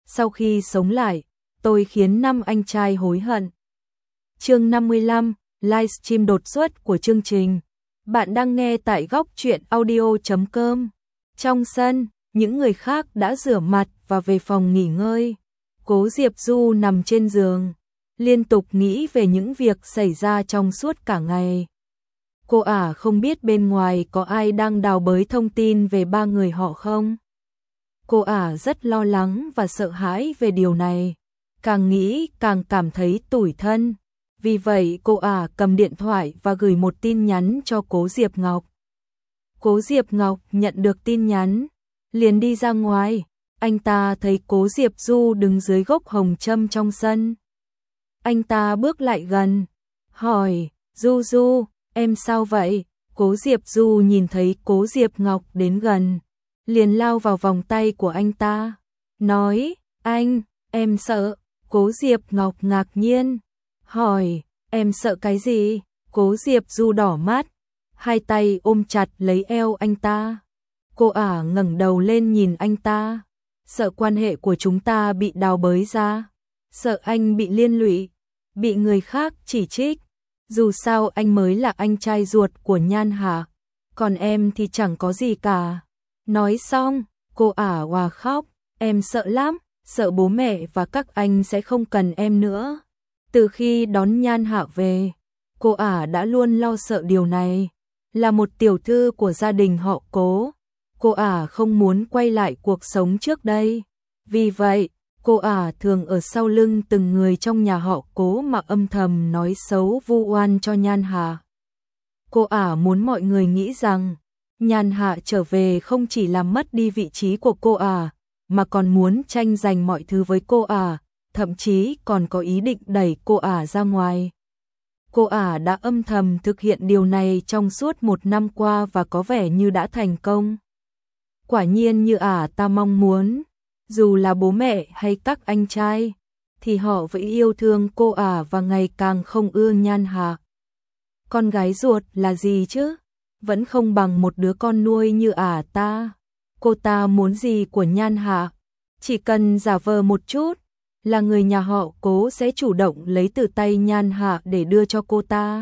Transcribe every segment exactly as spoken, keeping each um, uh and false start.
sau khi sống lại, tôi khiến năm anh trai hối hận. Chương năm mươi lăm, livestream đột xuất của chương trình. Bạn đang nghe tại góc truyện audio chấm com. Trong sân, những người khác đã rửa mặt và về phòng nghỉ ngơi. Cố Diệp Du nằm trên giường, liên tục nghĩ về những việc xảy ra trong suốt cả ngày. Cô ả không biết bên ngoài có ai đang đào bới thông tin về ba người họ không? Cô ả rất lo lắng và sợ hãi về điều này. Càng nghĩ càng cảm thấy tủi thân. Vì vậy cô ả cầm điện thoại và gửi một tin nhắn cho Cố Diệp Ngọc. Cố Diệp Ngọc nhận được tin nhắn, liền đi ra ngoài. Anh ta thấy Cố Diệp Du đứng dưới gốc hồng trâm trong sân. Anh ta bước lại gần, hỏi, Du Du, em sao vậy? Cố Diệp Du nhìn thấy Cố Diệp Ngọc đến gần, liền lao vào vòng tay của anh ta, nói, anh, em sợ. Cố Diệp Ngọc ngạc nhiên, hỏi, em sợ cái gì? Cố Diệp Du đỏ mắt, hai tay ôm chặt lấy eo anh ta. Cô ả ngẩng đầu lên nhìn anh ta, sợ quan hệ của chúng ta bị đào bới ra, sợ anh bị liên lụy, bị người khác chỉ trích. Dù sao anh mới là anh trai ruột của Nhan Hạ, còn em thì chẳng có gì cả. Nói xong, cô ả òa khóc, em sợ lắm, sợ bố mẹ và các anh sẽ không cần em nữa. Từ khi đón Nhan Hạ về, cô ả đã luôn lo sợ điều này. Là một tiểu thư của gia đình họ Cố, cô ả không muốn quay lại cuộc sống trước đây. Vì vậy, cô ả thường ở sau lưng từng người trong nhà họ Cố mà âm thầm nói xấu vu oan cho Nhan Hạ. Cô ả muốn mọi người nghĩ rằng Nhan Hạ trở về không chỉ làm mất đi vị trí của cô ả, mà còn muốn tranh giành mọi thứ với cô ả, thậm chí còn có ý định đẩy cô ả ra ngoài. Cô ả đã âm thầm thực hiện điều này trong suốt một năm qua và có vẻ như đã thành công. Quả nhiên như ả ta mong muốn, dù là bố mẹ hay các anh trai, thì họ vẫn yêu thương cô ả và ngày càng không ưa Nhan Hạ. Con gái ruột là gì chứ? Vẫn không bằng một đứa con nuôi như ả ta. Cô ta muốn gì của Nhan Hạ? Chỉ cần giả vờ một chút, là người nhà họ Cố sẽ chủ động lấy từ tay Nhan Hạ để đưa cho cô ta.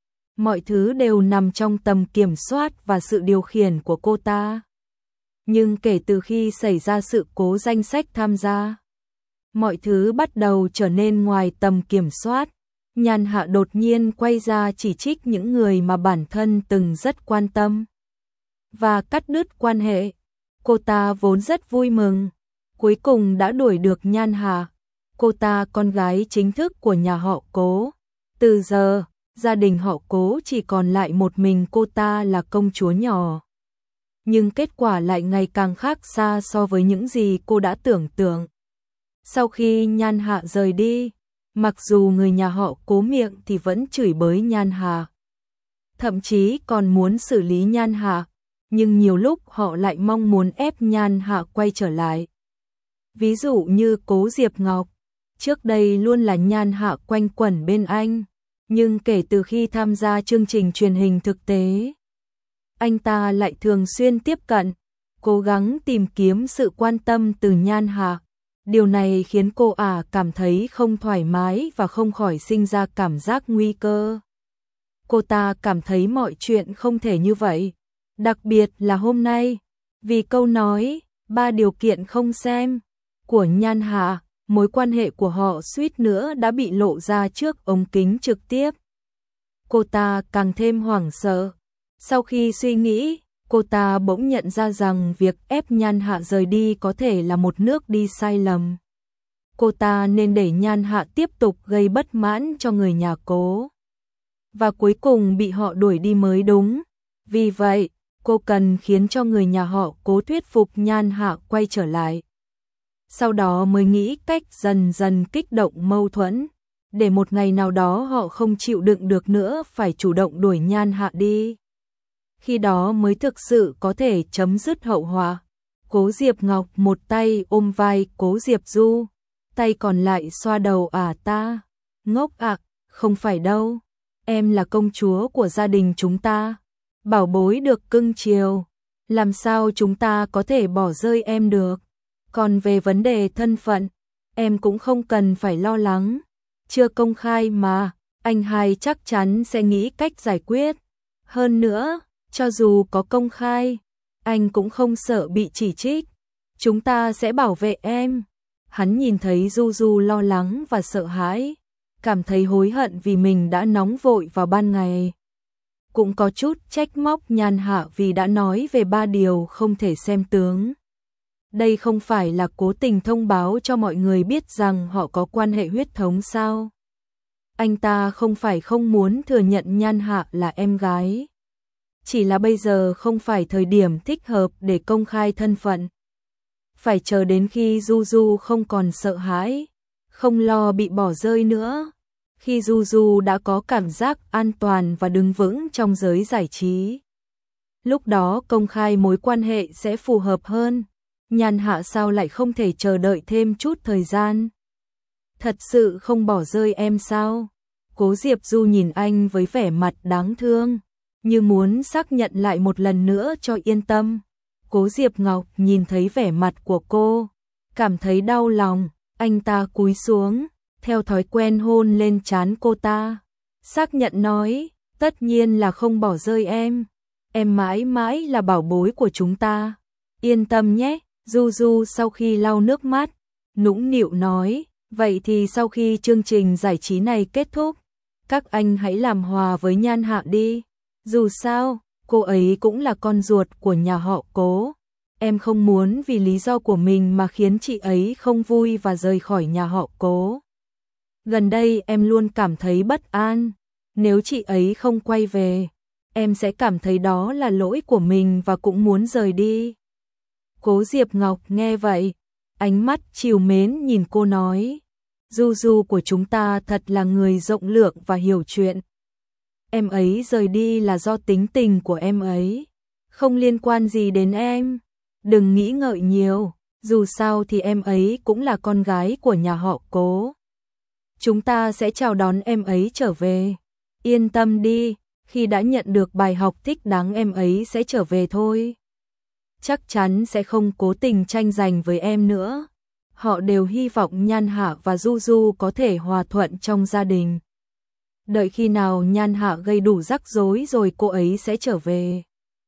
Mọi thứ đều nằm trong tầm kiểm soát và sự điều khiển của cô ta. Nhưng kể từ khi xảy ra sự cố danh sách tham gia, mọi thứ bắt đầu trở nên ngoài tầm kiểm soát. Nhan Hạ đột nhiên quay ra chỉ trích những người mà bản thân từng rất quan tâm và cắt đứt quan hệ. Cô ta vốn rất vui mừng, cuối cùng đã đuổi được Nhan Hạ. Cô ta con gái chính thức của nhà họ Cố. Từ giờ, gia đình họ Cố chỉ còn lại một mình cô ta là công chúa nhỏ. Nhưng kết quả lại ngày càng khác xa so với những gì cô đã tưởng tượng. Sau khi Nhan Hạ rời đi, mặc dù người nhà họ Cố miệng thì vẫn chửi bới Nhan Hạ, thậm chí còn muốn xử lý Nhan Hạ, nhưng nhiều lúc họ lại mong muốn ép Nhan Hạ quay trở lại. Ví dụ như Cố Diệp Ngọc, trước đây luôn là Nhan Hạ quanh quẩn bên anh, nhưng kể từ khi tham gia chương trình truyền hình thực tế, anh ta lại thường xuyên tiếp cận, cố gắng tìm kiếm sự quan tâm từ Nhan Hạ. Điều này khiến cô ả cảm thấy không thoải mái và không khỏi sinh ra cảm giác nguy cơ. Cô ta cảm thấy mọi chuyện không thể như vậy, đặc biệt là hôm nay, vì câu nói ba điều kiện không xem của Nhan Hạ, mối quan hệ của họ suýt nữa đã bị lộ ra trước ống kính trực tiếp. Cô ta càng thêm hoảng sợ. Sau khi suy nghĩ, cô ta bỗng nhận ra rằng việc ép Nhan Hạ rời đi có thể là một nước đi sai lầm. Cô ta nên để Nhan Hạ tiếp tục gây bất mãn cho người nhà Cố, và cuối cùng bị họ đuổi đi mới đúng. Vì vậy, cô cần khiến cho người nhà họ Cố thuyết phục Nhan Hạ quay trở lại. Sau đó mới nghĩ cách dần dần kích động mâu thuẫn, để một ngày nào đó họ không chịu đựng được nữa phải chủ động đuổi Nhan Hạ đi. Khi đó mới thực sự có thể chấm dứt hậu họa. Cố Diệp Ngọc một tay ôm vai Cố Diệp Du, tay còn lại xoa đầu ả ta. Ngốc ạ, à, không phải đâu. Em là công chúa của gia đình chúng ta, bảo bối được cưng chiều. Làm sao chúng ta có thể bỏ rơi em được? Còn về vấn đề thân phận, em cũng không cần phải lo lắng. Chưa công khai mà, anh hai chắc chắn sẽ nghĩ cách giải quyết. Hơn nữa, cho dù có công khai, anh cũng không sợ bị chỉ trích. Chúng ta sẽ bảo vệ em. Hắn nhìn thấy Du Du lo lắng và sợ hãi, cảm thấy hối hận vì mình đã nóng vội vào ban ngày. Cũng có chút trách móc Nhan Hạ vì đã nói về ba điều không thể xem tướng. Đây không phải là cố tình thông báo cho mọi người biết rằng họ có quan hệ huyết thống sao? Anh ta không phải không muốn thừa nhận Nhan Hạ là em gái. Chỉ là bây giờ không phải thời điểm thích hợp để công khai thân phận. Phải chờ đến khi Du Du không còn sợ hãi, không lo bị bỏ rơi nữa. Khi Du Du đã có cảm giác an toàn và đứng vững trong giới giải trí. Lúc đó công khai mối quan hệ sẽ phù hợp hơn. Nhan Hạ sao lại không thể chờ đợi thêm chút thời gian? Thật sự không bỏ rơi em sao? Cố Diệp Du nhìn anh với vẻ mặt đáng thương, như muốn xác nhận lại một lần nữa cho yên tâm. Cố Diệp Ngọc nhìn thấy vẻ mặt của cô, cảm thấy đau lòng, anh ta cúi xuống, theo thói quen hôn lên trán cô ta. Xác nhận nói, tất nhiên là không bỏ rơi em, em mãi mãi là bảo bối của chúng ta. Yên tâm nhé. Du Du sau khi lau nước mắt, nũng nịu nói, vậy thì sau khi chương trình giải trí này kết thúc, các anh hãy làm hòa với Nhan Hạ đi. Dù sao, cô ấy cũng là con ruột của nhà họ Cố. Em không muốn vì lý do của mình mà khiến chị ấy không vui và rời khỏi nhà họ Cố. Gần đây em luôn cảm thấy bất an. Nếu chị ấy không quay về, em sẽ cảm thấy đó là lỗi của mình và cũng muốn rời đi. Cố Diệp Ngọc nghe vậy, ánh mắt trìu mến nhìn cô nói, Du Du của chúng ta thật là người rộng lượng và hiểu chuyện. Em ấy rời đi là do tính tình của em ấy, không liên quan gì đến em. Đừng nghĩ ngợi nhiều, dù sao thì em ấy cũng là con gái của nhà họ Cố. Chúng ta sẽ chào đón em ấy trở về. Yên tâm đi, khi đã nhận được bài học thích đáng em ấy sẽ trở về thôi. Chắc chắn sẽ không cố tình tranh giành với em nữa. Họ đều hy vọng Nhan Hạ và Du Du có thể hòa thuận trong gia đình. Đợi khi nào Nhan Hạ gây đủ rắc rối rồi cô ấy sẽ trở về.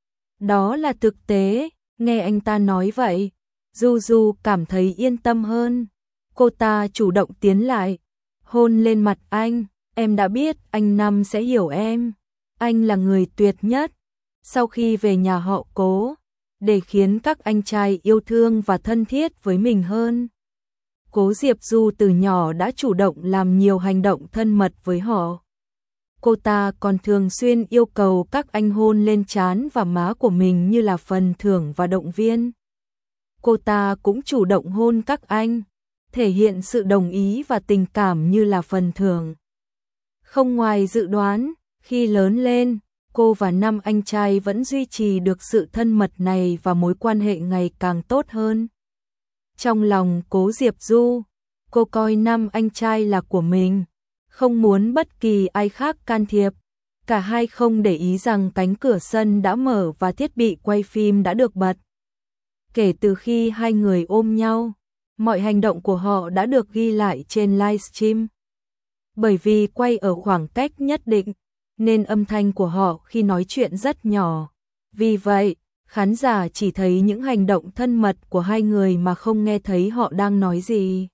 Đó là thực tế, nghe anh ta nói vậy, Du Du cảm thấy yên tâm hơn. Cô ta chủ động tiến lại, hôn lên mặt anh, em đã biết anh Năm sẽ hiểu em. Anh là người tuyệt nhất. Sau khi về nhà họ Cố, để khiến các anh trai yêu thương và thân thiết với mình hơn. Cố Diệp Du từ nhỏ đã chủ động làm nhiều hành động thân mật với họ. Cô ta còn thường xuyên yêu cầu các anh hôn lên trán và má của mình như là phần thưởng và động viên. Cô ta cũng chủ động hôn các anh, thể hiện sự đồng ý và tình cảm như là phần thưởng. Không ngoài dự đoán, khi lớn lên, cô và năm anh trai vẫn duy trì được sự thân mật này và mối quan hệ ngày càng tốt hơn. Trong lòng Cố Diệp Du, cô coi năm anh trai là của mình, không muốn bất kỳ ai khác can thiệp. Cả hai không để ý rằng cánh cửa sân đã mở và thiết bị quay phim đã được bật. Kể từ khi hai người ôm nhau, mọi hành động của họ đã được ghi lại trên livestream. Bởi vì quay ở khoảng cách nhất định, nên âm thanh của họ khi nói chuyện rất nhỏ. Vì vậy, khán giả chỉ thấy những hành động thân mật của hai người mà không nghe thấy họ đang nói gì.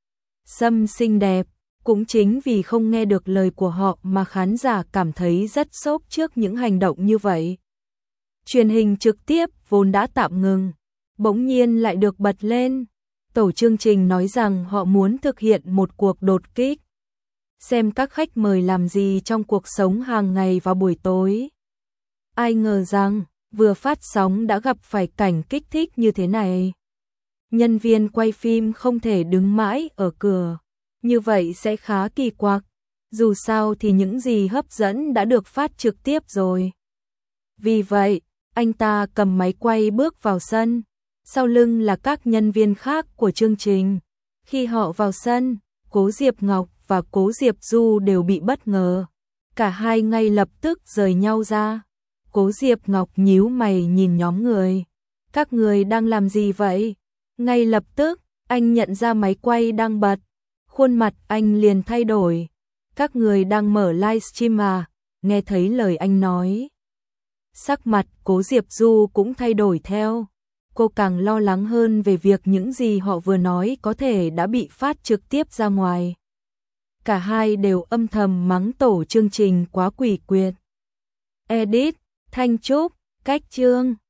Sâm xinh đẹp, cũng chính vì không nghe được lời của họ mà khán giả cảm thấy rất sốc trước những hành động như vậy. Truyền hình trực tiếp vốn đã tạm ngừng, bỗng nhiên lại được bật lên. Tổ chương trình nói rằng họ muốn thực hiện một cuộc đột kích, xem các khách mời làm gì trong cuộc sống hàng ngày vào buổi tối. Ai ngờ rằng, vừa phát sóng đã gặp phải cảnh kích thích như thế này. Nhân viên quay phim không thể đứng mãi ở cửa, như vậy sẽ khá kỳ quặc. Dù sao thì những gì hấp dẫn đã được phát trực tiếp rồi. Vì vậy, anh ta cầm máy quay bước vào sân, sau lưng là các nhân viên khác của chương trình. Khi họ vào sân, Cố Diệp Ngọc và Cố Diệp Du đều bị bất ngờ. Cả hai ngay lập tức rời nhau ra. Cố Diệp Ngọc nhíu mày nhìn nhóm người. Các người đang làm gì vậy? Ngay lập tức, anh nhận ra máy quay đang bật. Khuôn mặt anh liền thay đổi. Các người đang mở livestream à? Nghe thấy lời anh nói. Sắc mặt Cố Diệp Du cũng thay đổi theo. Cô càng lo lắng hơn về việc những gì họ vừa nói có thể đã bị phát trực tiếp ra ngoài. Cả hai đều âm thầm mắng tổ chương trình quá quỷ quyệt. Edit, Thanh Trúc, Cách Chương.